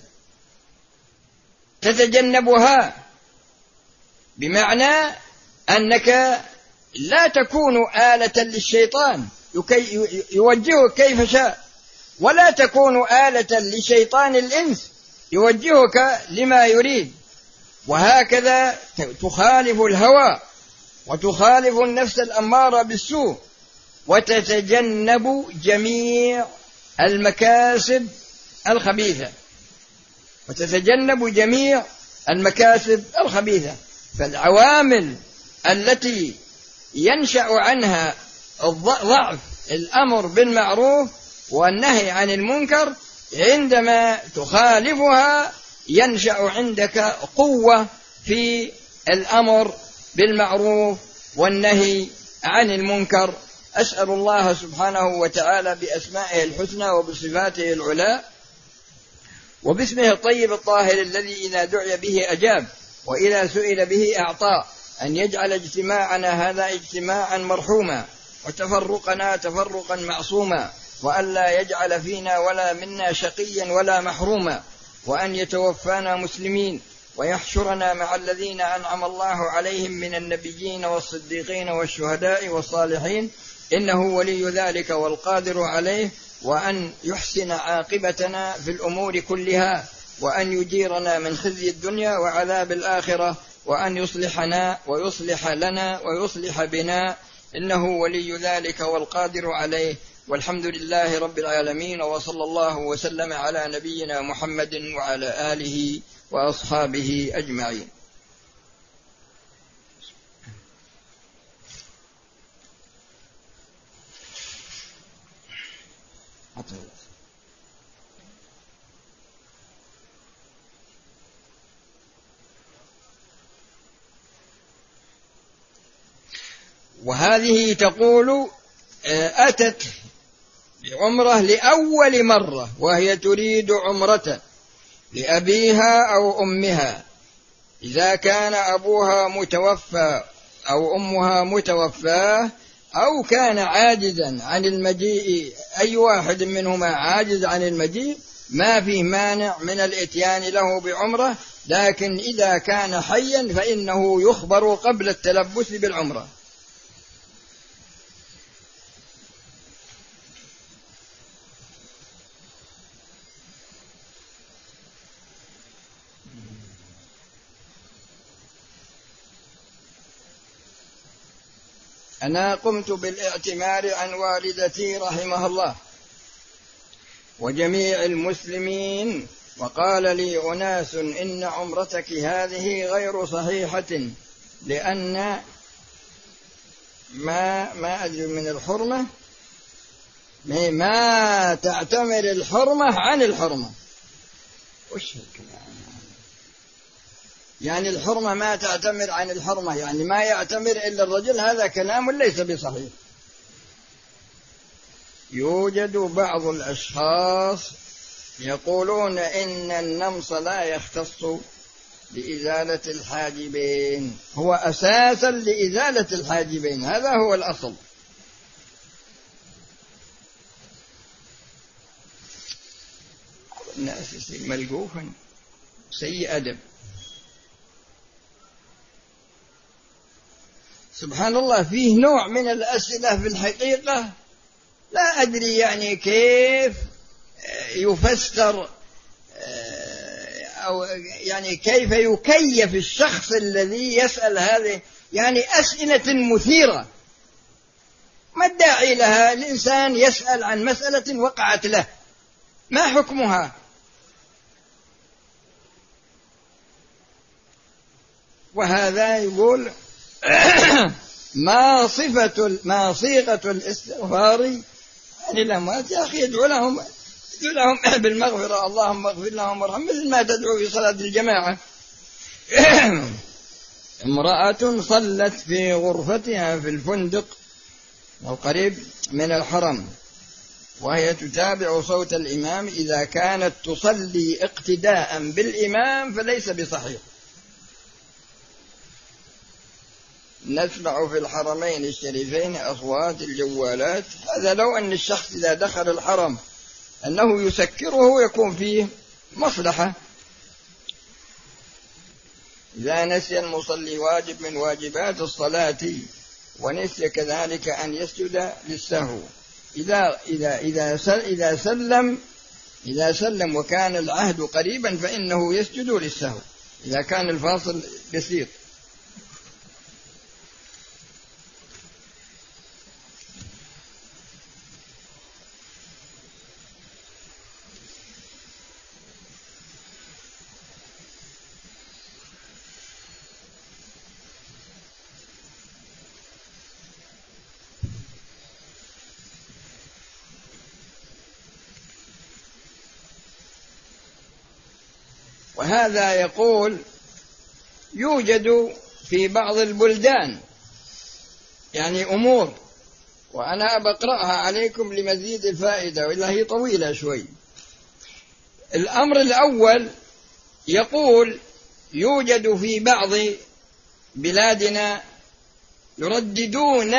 تتجنبها، بمعنى أنك لا تكون آلة للشيطان يوجهك كيف شاء، ولا تكون آلة لشيطان الإنس يوجهك لما يريد، وهكذا تخالف الهوى وتخالف النفس الأمارة بالسوء، وتتجنب جميع المكاسب الخبيثة وتتجنب جميع المكاسب الخبيثة. فالعوامل التي ينشأ عنها ضعف الأمر بالمعروف والنهي عن المنكر عندما تخالفها ينشأ عندك قوة في الأمر بالمعروف والنهي عن المنكر. أسأل الله سبحانه وتعالى بأسمائه الحسنى وبصفاته العلى وباسمه الطيب الطاهر الذي إذا دعي به أجاب وإذا سئل به أعطى أن يجعل اجتماعنا هذا اجتماعا مرحوما وتفرقنا تفرقا معصوما، وأن لا يجعل فينا ولا منا شقيا ولا محروما، وأن يتوفانا مسلمين ويحشرنا مع الذين أنعم الله عليهم من النبيين والصديقين والشهداء والصالحين، إنه ولي ذلك والقادر عليه، وأن يحسن عاقبتنا في الأمور كلها، وأن يجيرنا من خزي الدنيا وعذاب الآخرة، وأن يصلحنا ويصلح لنا ويصلح بنا، إنه ولي ذلك والقادر عليه. والحمد لله رب العالمين، وصلى الله وسلم على نبينا محمد وعلى آله وأصحابه أجمعين. وهذه تقول أتت بعمرة لأول مرة وهي تريد عمرة لأبيها أو أمها، إذا كان أبوها متوفى أو أمها متوفاة أو كان عاجزا عن المجيء، أي واحد منهما عاجز عن المجيء ما فيه مانع من الإتيان له بعمرة، لكن إذا كان حيا فإنه يخبر قبل التلبس بالعمرة. أنا قمت بالاعتمار عن والدتي رحمها الله وجميع المسلمين، وقال لي أناس إن عمرتك هذه غير صحيحة لأن ما ما أدري من الحرمة ما تعتمر الحرمة عن الحرمة. وش الكلام؟ يعني الحرمة ما تعتمر عن الحرمة، يعني ما يعتمر إلا الرجل، هذا كلام ليس بصحيح. يوجد بعض الأشخاص يقولون إن النمص لا يختص بإزالة الحاجبين، هو أساسا لإزالة الحاجبين، هذا هو الأصل. الناس ملقوفا سيء أدب. سبحان الله، فيه نوع من الأسئلة في الحقيقة لا أدري يعني كيف يفسر أو يعني كيف يكيف الشخص الذي يسأل هذه، يعني أسئلة مثيرة ما الداعي لها. الإنسان يسأل عن مسألة وقعت له، ما حكمها؟ وهذا يقول ما صفة ما صيغة الاستغفار عن الأموات. يا أخي ادعو لهم ادعو لهم بالمغفرة، اللهم اغفر لهم وارحم، مثل ما تدعو في صلاة الجماعة. امرأة صلت في غرفتها في الفندق القريب من الحرم وهي تتابع صوت الإمام، إذا كانت تصلي اقتداء بالإمام فليس بصحيح. نسمع في الحرمين الشريفين أصوات الجوالات، هذا لو أن الشخص إذا دخل الحرم أنه يسكره يكون فيه مصلحة. إذا نسي المصلي واجب من واجبات الصلاة ونسي كذلك أن يسجد للسهو، إذا إذا إذا إذا سلم إذا سلم وكان العهد قريبا فإنه يسجد للسهو إذا كان الفاصل بسيط. وهذا يقول يوجد في بعض البلدان يعني أمور، وأنا بقرأها عليكم لمزيد الفائدة وإلا هي طويلة شوي. الأمر الأول يقول يوجد في بعض بلادنا يرددون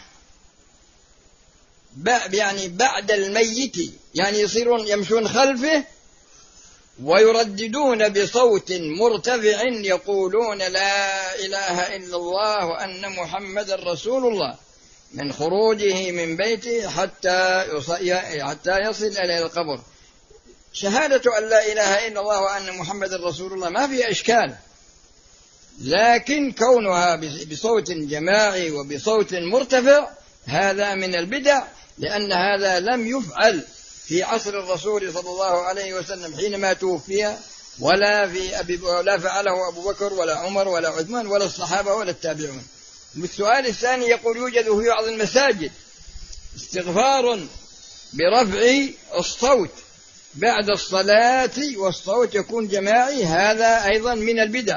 يعني بعد الميت، يعني يصيرون يمشون خلفه ويرددون بصوت مرتفع يقولون لا إله إلا الله وأن محمد رسول الله من خروجه من بيته حتى حتى يصل إلى القبر. شهادة أن لا إله إلا الله وأن محمد رسول الله ما فيها إشكال، لكن كونها بصوت جماعي وبصوت مرتفع هذا من البدع، لأن هذا لم يفعل في عصر الرسول صلى الله عليه وسلم حينما توفي، ولا في أبي ولا فعله أبو بكر ولا عمر ولا عثمان ولا الصحابة ولا التابعون. السؤال الثاني يقول يوجد في بعض المساجد استغفار برفع الصوت بعد الصلاة والصوت يكون جماعي، هذا أيضا من البدع.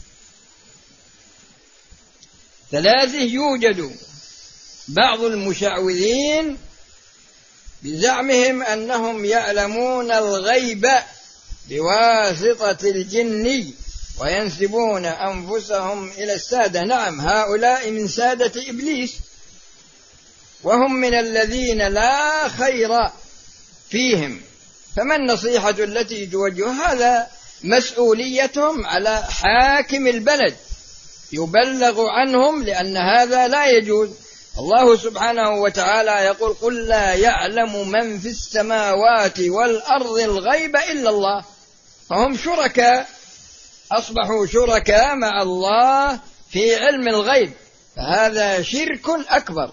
ثلاثة، يوجد بعض المشعوذين بزعمهم أنهم يعلمون الغيب بواسطة الجن وينسبون أنفسهم إلى السادة. نعم، هؤلاء من سادة إبليس، وهم من الذين لا خير فيهم، فما النصيحة التي توجه؟ هذا مسؤوليتهم على حاكم البلد، يبلغ عنهم، لأن هذا لا يجوز. الله سبحانه وتعالى يقول: قل لا يعلم من في السماوات والأرض الغيب إلا الله. فهم شركاء، أصبحوا شركاء مع الله في علم الغيب، فهذا شرك أكبر.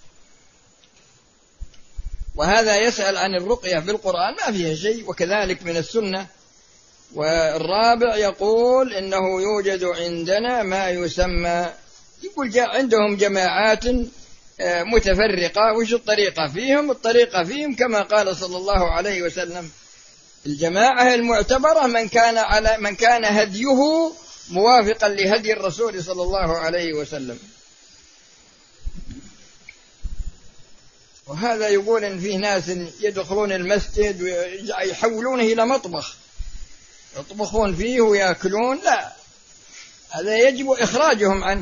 وهذا يسأل عن الرقية في القرآن ما فيها شيء، وكذلك من السنة. والرابع يقول إنه يوجد عندنا ما يسمى، يقول جاء عندهم جماعات متفرقة. وش الطريقة فيهم؟ الطريقة فيهم كما قال صلى الله عليه وسلم: الجماعة المعتبرة من كان على من كان هديه موافقا لهدي الرسول صلى الله عليه وسلم. وهذا يقول إن فيه ناس يدخلون المسجد ويحولونه إلى مطبخ يطبخون فيه ويأكلون، لا، هذا يجب إخراجهم عنه.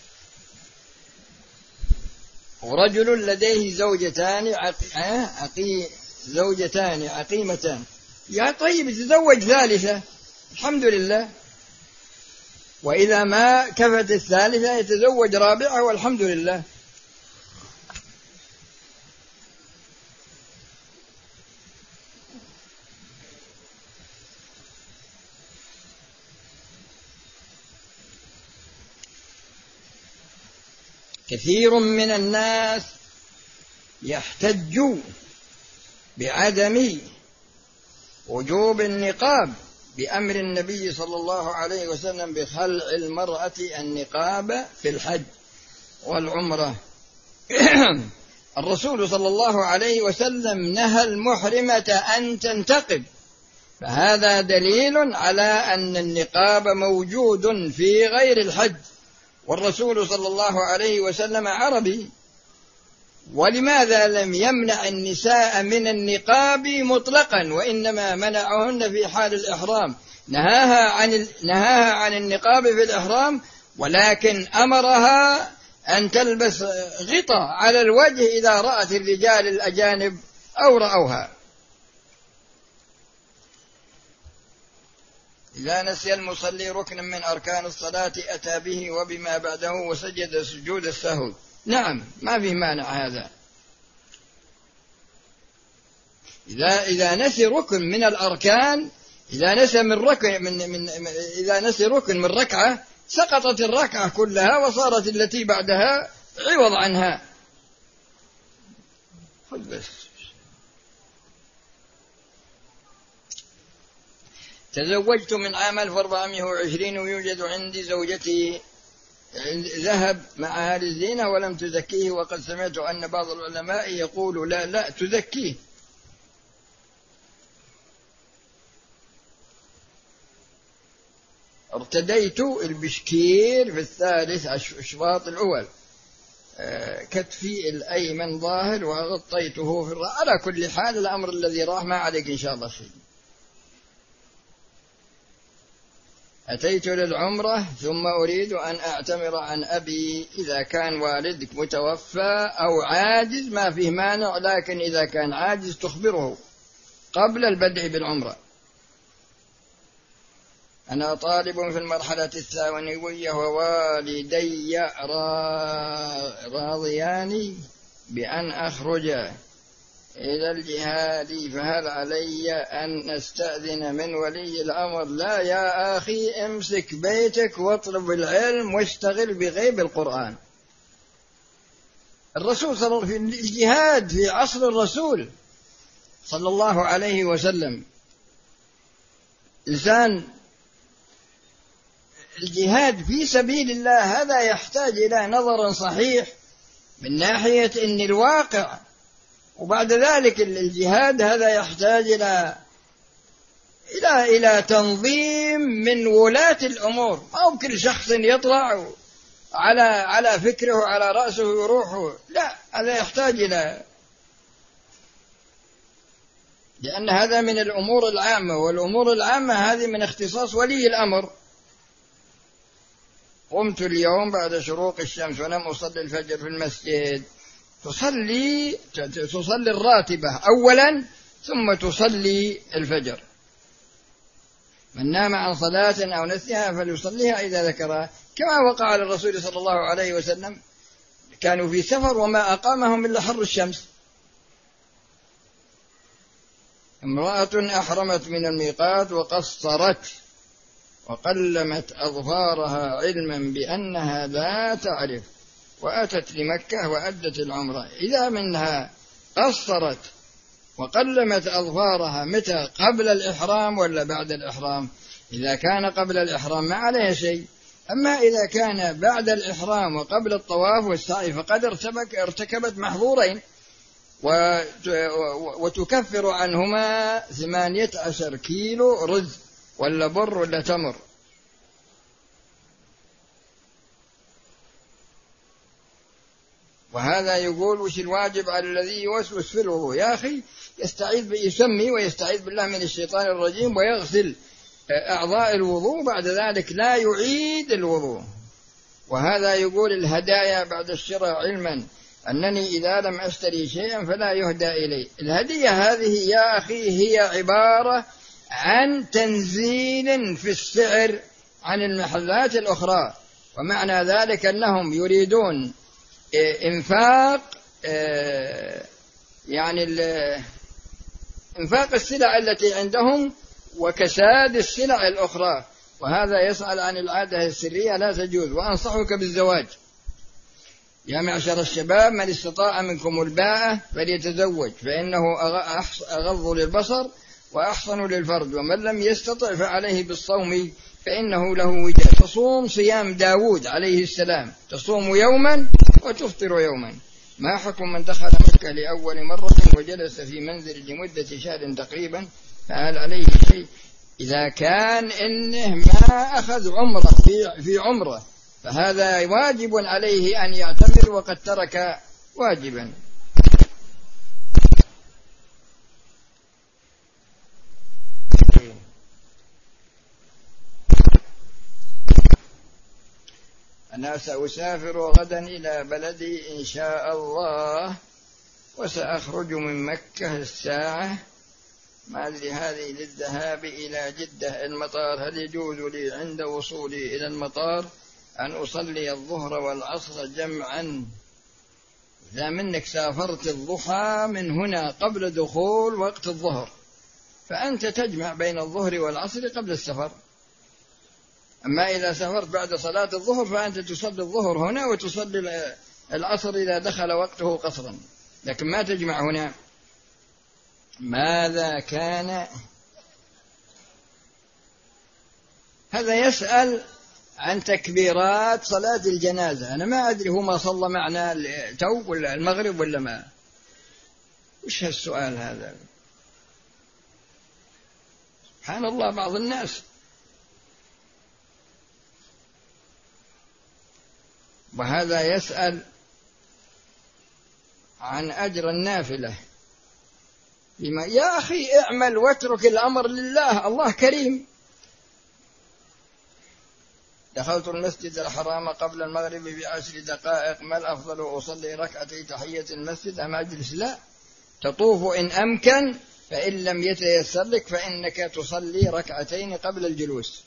ورجل لديه زوجتان عقي زوجتان عقيمتان، يا طيب يتزوج ثالثة، الحمد لله. وإذا ما كفت الثالثة يتزوج رابعة، والحمد لله. كثير من الناس يحتج بعدم وجوب النقاب بأمر النبي صلى الله عليه وسلم بخلع المرأة النقاب في الحج والعمرة. الرسول صلى الله عليه وسلم نهى المحرمة أن تنتقب، فهذا دليل على أن النقاب موجود في غير الحج، والرسول صلى الله عليه وسلم عربي. ولماذا لم يمنع النساء من النقاب مطلقا، وإنما منعهن في حال الإحرام؟ نهاها عن نهاها عن النقاب في الإحرام، ولكن أمرها أن تلبس غطاء على الوجه إذا رأت الرجال الأجانب أو رأوها. إذا نسي المصلي ركنا من أركان الصلاة أتى به وبما بعده وسجد سجود السهو. نعم، ما في مانع هذا. إذا إذا نسي ركن من الأركان، إذا نسي من ركن من من إذا نسي ركن من ركعة سقطت الركعة كلها وصارت التي بعدها عوض عنها. خذ بس. تزوجت من عام ألف وأربعمائة وعشرين ويوجد عندي زوجتي ذهب مع أهل الزينة ولم تزكيه، وقد سمعت أن بعض العلماء يقول لا لا تزكيه. ارتديت البشكير في الثالث أشواط الأول، كتفي الأيمن ظاهر وغطيته في الرأس. على كل حال الأمر الذي راح ما عليك إن شاء الله شيء. أتيت للعمرة ثم أريد أن أعتمر عن أبي، إذا كان والدك متوفى أو عاجز ما فيه مانع، لكن إذا كان عاجز تخبره قبل البدء بالعمرة. أنا طالب في المرحلة الثانوية ووالدي راضيان بأن أخرج إلى الجهاد، فهل علي أن أستأذن من ولي الأمر؟ لا يا أخي، امسك بيتك واطلب العلم واشتغل بغيب القرآن. الرسول صلى الله عليه وسلم في الجهاد في عصر الرسول صلى الله عليه وسلم، إنسان الجهاد في سبيل الله هذا يحتاج إلى نظر صحيح من ناحية أن الواقع وبعد ذلك الجهاد هذا يحتاج إلى إلى إلى تنظيم من ولاة الأمور، أو كل شخص يطلع على على فكره وعلى رأسه ويروح، لا، هذا يحتاج إلى، لأن هذا من الأمور العامة، والأمور العامة هذه من اختصاص ولي الأمر. قمت اليوم بعد شروق الشمس ولم أصلي الفجر في المسجد، تصلي تصلي الراتبة أولا ثم تصلي الفجر. من نام عن صلاة أو نسيها فليصليها إذا ذكرها، كما وقع على الرسول صلى الله عليه وسلم، كانوا في سفر وما أقامهم إلا حر الشمس. امرأة أحرمت من الميقات وقصرت وقلمت أظفارها علما بأنها لا تعرف، وأتت لمكة وأدت العمرة. إذا منها قصرت وقلمت أظفارها متى؟ قبل الإحرام ولا بعد الإحرام؟ إذا كان قبل الإحرام ما عليها شيء، أما إذا كان بعد الإحرام وقبل الطواف والسعي فقد ارتكبت محظورين، وتكفر عنهما ثمانية عشر كيلو رز ولا بر ولا تمر. وهذا يقول وش الواجب على الذي يوسوس في الوضوء؟ يا أخي يستعيذ يسمي ويستعيذ بالله من الشيطان الرجيم ويغسل أعضاء الوضوء، بعد ذلك لا يعيد الوضوء. وهذا يقول الهدايا بعد الشراء، علما أنني إذا لم أشتري شيئا فلا يهدى إلي. الهدية هذه يا أخي هي عبارة عن تنزيل في السعر عن المحلات الأخرى، ومعنى ذلك أنهم يريدون إنفاق يعني إنفاق السلع التي عندهم وكساد السلع الأخرى، وهذا يسأل عن العادة السرية لا تجوز. وأنصحك بالزواج يا معشر الشباب، من استطاع منكم الباءة فليتزوج، فإنه أغض للبصر وأحصن للفرج، ومن لم يستطع فعليه بالصوم فإنه له وجاء. تصوم صيام داود عليه السلام، تصوم يوما وتفطر يوما. ما حكم من دخل مكة لأول مرة وجلس في منزل لمدة شهر تقريبا، فهل عليه شيء؟ إذا كان إنه ما أخذ عمره في عمره فهذا واجب عليه أن يعتمر وقد ترك واجبا. أنا سأسافر غدا إلى بلدي إن شاء الله، وسأخرج من مكة الساعة، ما أدري هذه للذهاب إلى جدة المطار، هل يجوز لي عند وصولي إلى المطار أن أصلي الظهر والعصر جمعا؟ إذا منك سافرت الضحى من هنا قبل دخول وقت الظهر فأنت تجمع بين الظهر والعصر قبل السفر. أما إذا سافرت بعد صلاة الظهر فأنت تصلي الظهر هنا وتصلي العصر إذا دخل وقته قصرا، لكن ما تجمع هنا. ماذا كان هذا؟ يسأل عن تكبيرات صلاة الجنازة. أنا ما أدري هو ما صلى معنا تو ولا المغرب ولا ما، وش هالسؤال هذا؟ سبحان الله، بعض الناس. وهذا يسأل عن أجر النافلة. لما يا أخي اعمل واترك الأمر لله، الله كريم. دخلت المسجد الحرام قبل المغرب بعشر دقائق، ما الأفضل؟ أصلي ركعتي تحية المسجد أم أجلس؟ لا، تطوف إن أمكن، فإن لم يتيسر لك فإنك تصلي ركعتين قبل الجلوس.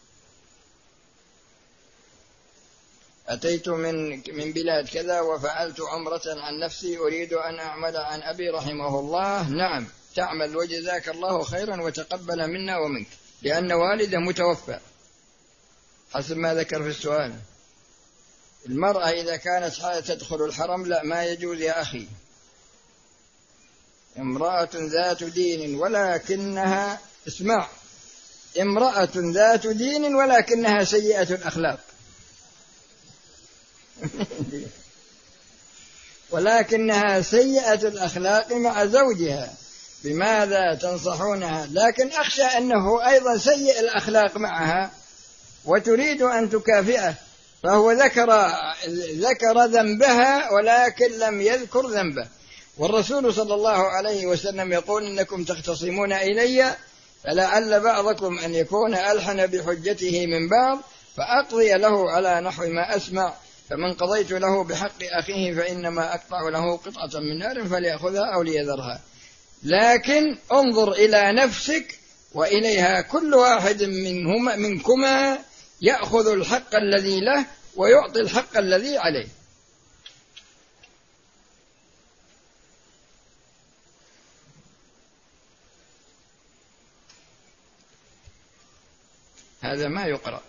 أتيت من من بلاد كذا وفعلت عمرة عن نفسي، أريد أن أعمل عن أبي رحمه الله. نعم تعمل، وجزاك الله خيرا وتقبل منا ومنك، لأن والده متوفى حسب ما ذكر في السؤال. المرأة إذا كانت تدخل الحرم لا، ما يجوز يا أخي. امرأة ذات دين ولكنها اسمع امرأة ذات دين ولكنها سيئة الأخلاق. ولكنها سيئة الأخلاق مع زوجها، بماذا تنصحونها؟ لكن أخشى أنه أيضا سيء الأخلاق معها وتريد أن تكافئه، فهو ذكر ذكر ذنبها ولكن لم يذكر ذنبه. والرسول صلى الله عليه وسلم يقول إنكم تختصمون إلي فلعل بعضكم أن يكون ألحن بحجته من بعض فأقضي له على نحو ما أسمع، فمن قضيت له بحق أخيه فإنما أقطع له قطعة من نار فليأخذها أو ليذرها. لكن انظر إلى نفسك وإليها، كل واحد منهما منكما يأخذ الحق الذي له ويعطي الحق الذي عليه. هذا ما يقرأ.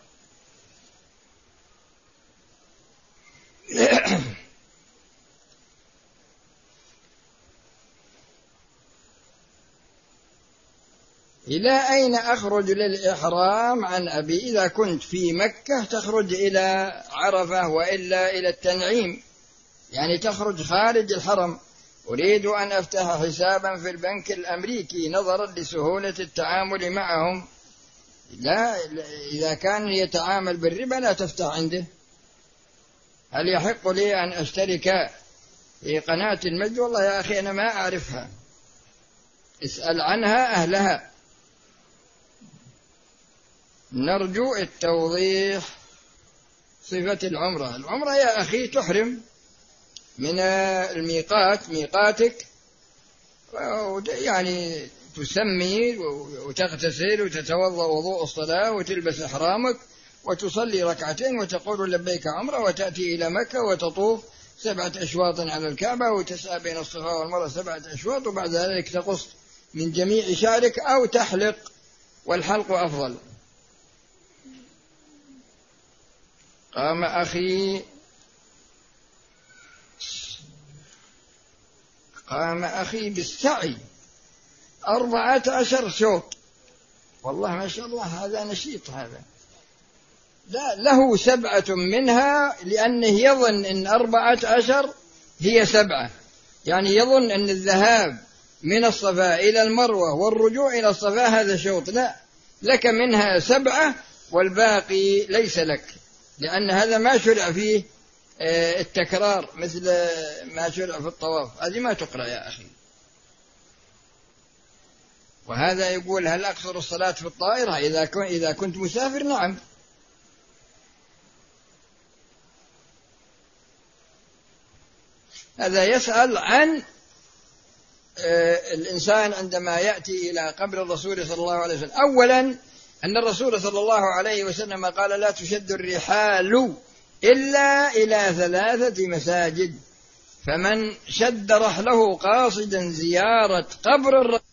إلى أين أخرج للإحرام عن أبي؟ إذا كنت في مكة تخرج إلى عرفة، وإلا إلى التنعيم، يعني تخرج خارج الحرم. أريد أن أفتح حسابا في البنك الأمريكي نظرا لسهولة التعامل معهم. لا، إذا كان يتعامل بالربا لا تفتح عنده. هل يحق لي أن أشترك في قناة المجد؟ والله يا أخي أنا ما أعرفها، اسأل عنها أهلها. نرجو التوضيح. صفة العمرة، العمرة يا أخي تحرم من الميقات، ميقاتك، يعني تسمي وتغتسل وتتوضأ وضوء الصلاة وتلبس إحرامك وتصلي ركعتين وتقول لبيك عمرة، وتأتي إلى مكة وتطوف سبعة أشواط على الكعبة وتسعى بين الصفا والمروة سبعة أشواط، وبعد ذلك تقص من جميع شعرك أو تحلق، والحلق أفضل. قام أخي قام أخي بالسعي أربعة عشر شوط، والله ما شاء الله هذا نشيط. هذا لا، له سبعة منها لأنه يظن أن أربعة عشر هي سبعة، يعني يظن أن الذهاب من الصفا إلى المروة والرجوع إلى الصفا هذا شوط. لا، لك منها سبعة والباقي ليس لك، لأن هذا ما شرع فيه التكرار مثل ما شرع في الطواف، هذه ما تقرأ يا أخي. وهذا يقول هل أقصر الصلاة في الطائرة إذا إذا كنت مسافر؟ نعم. هذا يسأل عن الإنسان عندما يأتي إلى قبر الرسول صلى الله عليه وسلم. أولا أن الرسول صلى الله عليه وسلم قال لا تشد الرحال إلا إلى ثلاثة مساجد، فمن شد رحله قاصدا زيارة قبر الرسول